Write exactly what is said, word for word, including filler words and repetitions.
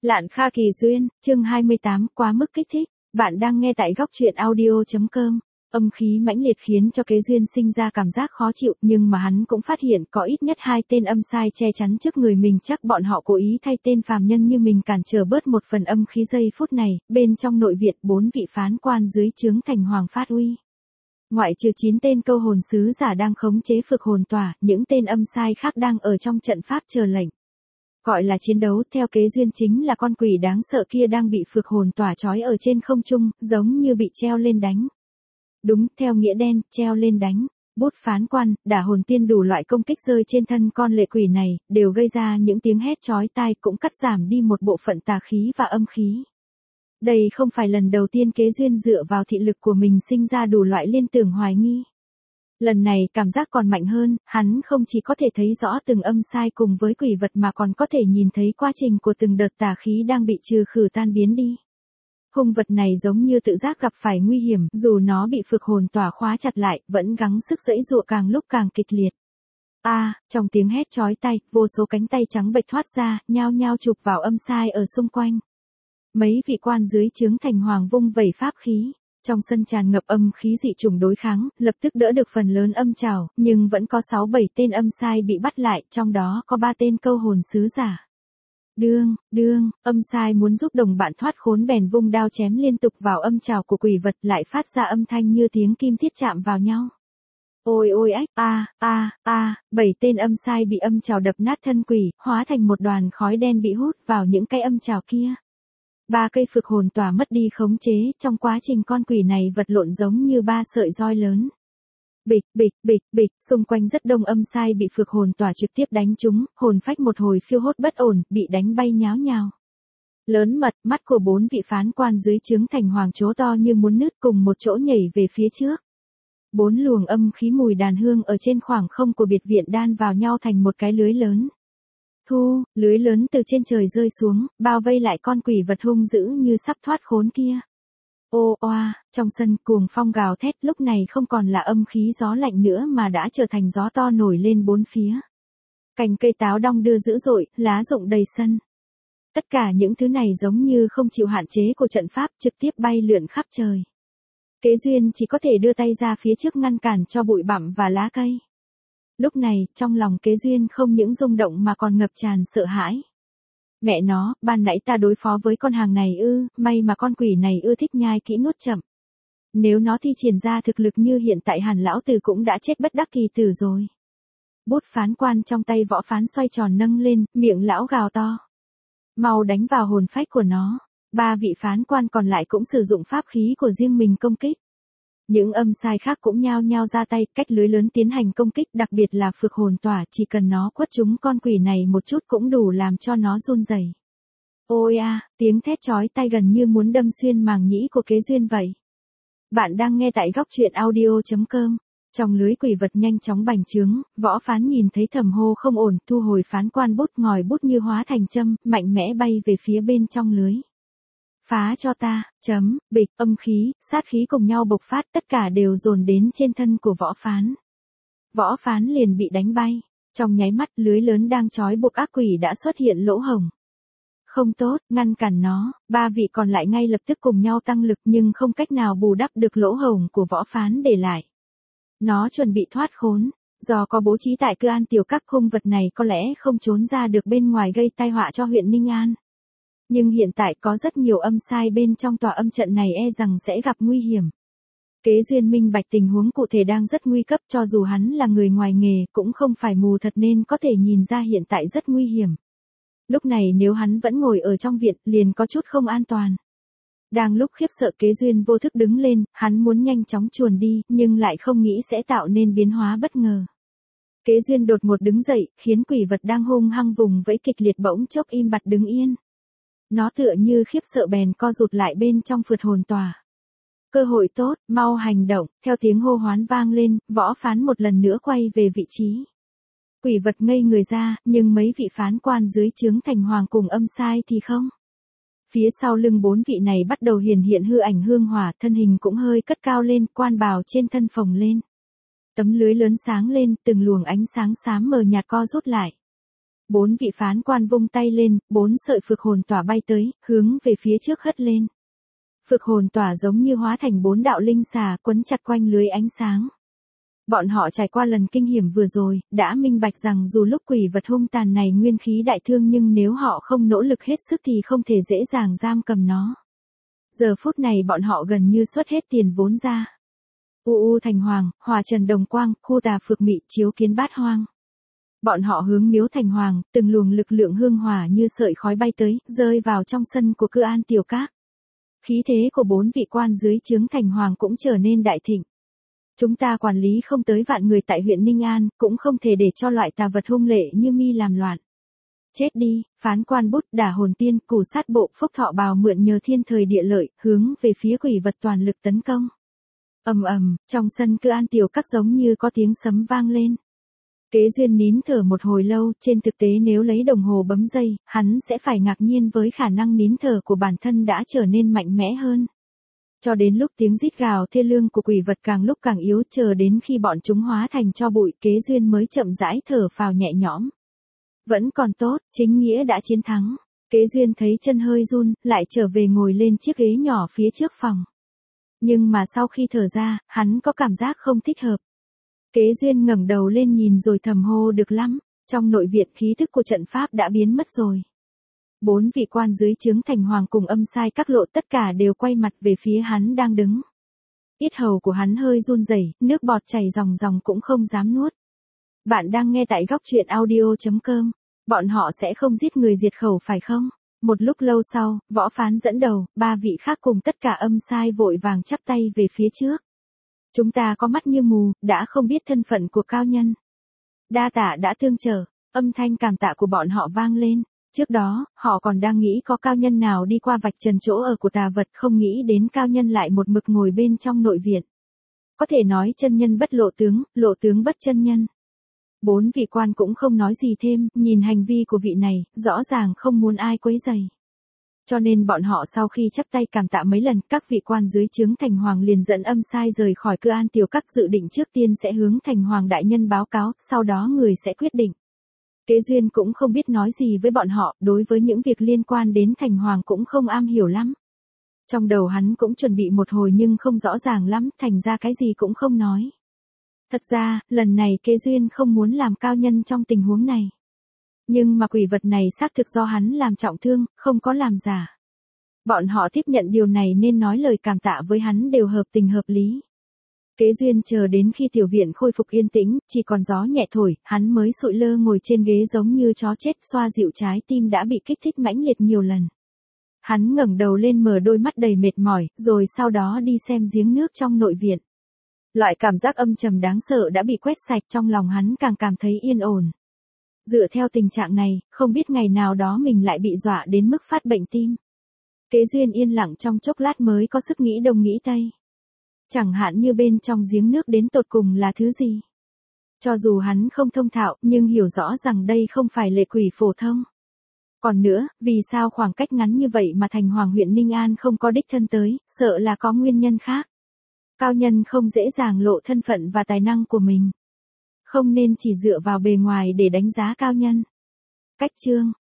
Lạn Kha Kỳ Duyên, chương hai mươi tám, quá mức kích thích. Bạn đang nghe tại góc truyện audio.com. Âm khí mãnh liệt khiến cho Kế Duyên sinh ra cảm giác khó chịu, nhưng mà hắn cũng phát hiện có ít nhất hai tên âm sai che chắn trước người mình, chắc bọn họ cố ý thay tên phàm nhân như mình cản trở bớt một phần âm khí. Giây phút này, bên trong nội viện bốn vị phán quan dưới trướng Thành Hoàng phát uy. Ngoại trừ chín tên câu hồn sứ giả đang khống chế phược hồn tỏa, những tên âm sai khác đang ở trong trận pháp chờ lệnh. Gọi là chiến đấu, theo Kế Duyên chính là con quỷ đáng sợ kia đang bị phược hồn tỏa trói ở trên không trung, giống như bị treo lên đánh. Đúng, theo nghĩa đen, treo lên đánh. Bút phán quan, đả hồn tiên, đủ loại công kích rơi trên thân con lệ quỷ này, đều gây ra những tiếng hét chói tai, cũng cắt giảm đi một bộ phận tà khí và âm khí. Đây không phải lần đầu tiên Kế Duyên dựa vào thị lực của mình sinh ra đủ loại liên tưởng hoài nghi. Lần này cảm giác còn mạnh hơn, hắn không chỉ có thể thấy rõ từng âm sai cùng với quỷ vật mà còn có thể nhìn thấy quá trình của từng đợt tà khí đang bị trừ khử tan biến đi. Hung vật này giống như tự giác gặp phải nguy hiểm, dù nó bị phược hồn tỏa khóa chặt lại, vẫn gắng sức giãy giụa càng lúc càng kịch liệt. A, à, trong tiếng hét chói tai, vô số cánh tay trắng bệch thoát ra, nhao nhao chụp vào âm sai ở xung quanh. Mấy vị quan dưới trướng Thành Hoàng vung vẩy pháp khí. Trong sân tràn ngập âm khí dị chủng đối kháng, lập tức đỡ được phần lớn âm trảo, nhưng vẫn có sáu bảy tên âm sai bị bắt lại, trong đó có ba tên câu hồn sứ giả. Đương, đương, âm sai muốn giúp đồng bạn thoát khốn bèn vung đao chém liên tục vào âm trảo của quỷ vật, lại phát ra âm thanh như tiếng kim thiết chạm vào nhau. Ôi ôi ách, a, a, a, bảy tên âm sai bị âm trảo đập nát thân quỷ, hóa thành một đoàn khói đen bị hút vào những cái âm trảo kia. Ba cây phược hồn tỏa mất đi khống chế, trong quá trình con quỷ này vật lộn giống như ba sợi roi lớn. Bịch, bịch, bịch, bịch, xung quanh rất đông âm sai bị phược hồn tỏa trực tiếp đánh trúng, hồn phách một hồi phiêu hốt bất ổn, bị đánh bay nháo nhào. Lớn mật, mắt của bốn vị phán quan dưới trướng Thành Hoàng chố to như muốn nứt, cùng một chỗ nhảy về phía trước. Bốn luồng âm khí mùi đàn hương ở trên khoảng không của biệt viện đan vào nhau thành một cái lưới lớn. Thu, lưới lớn từ trên trời rơi xuống, bao vây lại con quỷ vật hung dữ như sắp thoát khốn kia. Ô oa, trong sân cuồng phong gào thét, lúc này không còn là âm khí gió lạnh nữa mà đã trở thành gió to nổi lên bốn phía. Cành cây táo đong đưa dữ dội, lá rụng đầy sân. Tất cả những thứ này giống như không chịu hạn chế của trận pháp, trực tiếp bay lượn khắp trời. Kế Duyên chỉ có thể đưa tay ra phía trước ngăn cản cho bụi bặm và lá cây. Lúc này, trong lòng Kế Duyên không những rung động mà còn ngập tràn sợ hãi. Mẹ nó, ban nãy ta đối phó với con hàng này ư, may mà con quỷ này ưa thích nhai kỹ nuốt chậm. Nếu nó thi triển ra thực lực như hiện tại hẳn lão tử cũng đã chết bất đắc kỳ tử rồi. Bút phán quan trong tay võ phán xoay tròn nâng lên, miệng lão gào to. Mau đánh vào hồn phách của nó. Ba vị phán quan còn lại cũng sử dụng pháp khí của riêng mình công kích. Những âm sai khác cũng nhao nhao ra tay, cách lưới lớn tiến hành công kích, đặc biệt là phược hồn tỏa, chỉ cần nó quất trúng con quỷ này một chút cũng đủ làm cho nó run rẩy. Ôi a, à, tiếng thét chói tai gần như muốn đâm xuyên màng nhĩ của Kế Duyên vậy. Bạn đang nghe tại góc truyện audio.com. Trong lưới quỷ vật nhanh chóng bành trướng, võ phán nhìn thấy thầm hô không ổn, thu hồi phán quan bút, ngòi bút như hóa thành châm, mạnh mẽ bay về phía bên trong lưới. Phá cho ta, chấm, bịch, âm khí, sát khí cùng nhau bộc phát, tất cả đều dồn đến trên thân của võ phán. Võ phán liền bị đánh bay, trong nháy mắt lưới lớn đang trói buộc ác quỷ đã xuất hiện lỗ hổng. Không tốt, ngăn cản nó, ba vị còn lại ngay lập tức cùng nhau tăng lực nhưng không cách nào bù đắp được lỗ hổng của võ phán để lại. Nó chuẩn bị thoát khốn, do có bố trí tại Cư An tiểu các, hung vật này có lẽ không trốn ra được bên ngoài gây tai họa cho huyện Ninh An. Nhưng hiện tại có rất nhiều âm sai bên trong tòa âm trận này e rằng sẽ gặp nguy hiểm. Kế Duyên minh bạch tình huống cụ thể đang rất nguy cấp, cho dù hắn là người ngoài nghề cũng không phải mù thật nên có thể nhìn ra hiện tại rất nguy hiểm. Lúc này nếu hắn vẫn ngồi ở trong viện liền có chút không an toàn. Đang lúc khiếp sợ, Kế Duyên vô thức đứng lên, hắn muốn nhanh chóng chuồn đi nhưng lại không nghĩ sẽ tạo nên biến hóa bất ngờ. Kế Duyên đột ngột đứng dậy, khiến quỷ vật đang hung hăng vùng vẫy kịch liệt bỗng chốc im bặt đứng yên. Nó tựa như khiếp sợ bèn co rụt lại bên trong phược hồn tỏa. Cơ hội tốt, mau hành động, theo tiếng hô hoán vang lên, võ phán một lần nữa quay về vị trí. Quỷ vật ngây người ra, nhưng mấy vị phán quan dưới trướng Thành Hoàng cùng âm sai thì không. Phía sau lưng bốn vị này bắt đầu hiển hiện hư ảnh hương hỏa, thân hình cũng hơi cất cao lên, quan bào trên thân phồng lên. Tấm lưới lớn sáng lên, từng luồng ánh sáng xám mờ nhạt co rút lại. Bốn vị phán quan vung tay lên, bốn sợi phược hồn tỏa bay tới, hướng về phía trước hất lên. Phược hồn tỏa giống như hóa thành bốn đạo linh xà quấn chặt quanh lưới ánh sáng. Bọn họ trải qua lần kinh hiểm vừa rồi, đã minh bạch rằng dù lúc quỷ vật hung tàn này nguyên khí đại thương nhưng nếu họ không nỗ lực hết sức thì không thể dễ dàng giam cầm nó. Giờ phút này bọn họ gần như xuất hết tiền vốn ra. U u thành hoàng, hòa trần đồng quang, khu tà phược mị chiếu kiến bát hoang. Bọn họ hướng miếu thành hoàng, từng luồng lực lượng hương hỏa như sợi khói bay tới, rơi vào trong sân của Cư An Tiểu Các. Khí thế của bốn vị quan dưới trướng thành hoàng cũng trở nên đại thịnh. Chúng ta quản lý không tới vạn người tại huyện Ninh An, cũng không thể để cho loại tà vật hung lệ như mi làm loạn. Chết đi, phán quan bút đả hồn tiên, củ sát bộ, phúc thọ bào mượn nhờ thiên thời địa lợi, hướng về phía quỷ vật toàn lực tấn công. Ầm ầm, trong sân Cư An Tiểu Các giống như có tiếng sấm vang lên. Kế Duyên nín thở một hồi lâu, trên thực tế nếu lấy đồng hồ bấm giây, hắn sẽ phải ngạc nhiên với khả năng nín thở của bản thân đã trở nên mạnh mẽ hơn. Cho đến lúc tiếng rít gào thê lương của quỷ vật càng lúc càng yếu, chờ đến khi bọn chúng hóa thành tro bụi, Kế Duyên mới chậm rãi thở phào nhẹ nhõm. Vẫn còn tốt, chính nghĩa đã chiến thắng. Kế Duyên thấy chân hơi run, lại trở về ngồi lên chiếc ghế nhỏ phía trước phòng. Nhưng mà sau khi thở ra, hắn có cảm giác không thích hợp. Kế Duyên ngẩng đầu lên nhìn rồi thầm hô được lắm, trong nội viện khí thức của trận pháp đã biến mất rồi. Bốn vị quan dưới trướng thành hoàng cùng âm sai các lộ tất cả đều quay mặt về phía hắn đang đứng. Yết hầu của hắn hơi run rẩy, nước bọt chảy ròng ròng cũng không dám nuốt. Bạn đang nghe tại góc truyện audio chấm com. Bọn họ sẽ không giết người diệt khẩu phải không? Một lúc lâu sau, võ phán dẫn đầu, ba vị khác cùng tất cả âm sai vội vàng chắp tay về phía trước. Chúng ta có mắt như mù, đã không biết thân phận của cao nhân. Đa tạ đã tương trợ, âm thanh cảm tạ của bọn họ vang lên. Trước đó, họ còn đang nghĩ có cao nhân nào đi qua vạch trần chỗ ở của tà vật, không nghĩ đến cao nhân lại một mực ngồi bên trong nội viện. Có thể nói chân nhân bất lộ tướng, lộ tướng bất chân nhân. Bốn vị quan cũng không nói gì thêm, nhìn hành vi của vị này, rõ ràng không muốn ai quấy rầy. Cho nên bọn họ sau khi chắp tay cảm tạ mấy lần, các vị quan dưới trướng thành hoàng liền dẫn âm sai rời khỏi Cư An Tiểu Các, dự định trước tiên sẽ hướng thành hoàng đại nhân báo cáo, sau đó người sẽ quyết định. Kế Duyên cũng không biết nói gì với bọn họ, đối với những việc liên quan đến thành hoàng cũng không am hiểu lắm. Trong đầu hắn cũng chuẩn bị một hồi nhưng không rõ ràng lắm, thành ra cái gì cũng không nói. Thật ra, lần này Kế Duyên không muốn làm cao nhân trong tình huống này. Nhưng mà quỷ vật này xác thực do hắn làm trọng thương, không có làm giả. Bọn họ tiếp nhận điều này nên nói lời cảm tạ với hắn đều hợp tình hợp lý. Kế Duyên chờ đến khi tiểu viện khôi phục yên tĩnh, chỉ còn gió nhẹ thổi, hắn mới sụi lơ ngồi trên ghế giống như chó chết, xoa dịu trái tim đã bị kích thích mãnh liệt nhiều lần. Hắn ngẩng đầu lên mở đôi mắt đầy mệt mỏi, rồi sau đó đi xem giếng nước trong nội viện. Loại cảm giác âm trầm đáng sợ đã bị quét sạch, trong lòng hắn càng cảm thấy yên ổn. Dựa theo tình trạng này, không biết ngày nào đó mình lại bị dọa đến mức phát bệnh tim. Kế Duyên yên lặng trong chốc lát mới có sức nghĩ đông nghĩ tây. Chẳng hạn như bên trong giếng nước đến tột cùng là thứ gì. Cho dù hắn không thông thạo, nhưng hiểu rõ rằng đây không phải lệ quỷ phổ thông. Còn nữa, vì sao khoảng cách ngắn như vậy mà thành hoàng huyện Ninh An không có đích thân tới, sợ là có nguyên nhân khác. Cao nhân không dễ dàng lộ thân phận và tài năng của mình. Không nên chỉ dựa vào bề ngoài để đánh giá cao nhân. Cách chương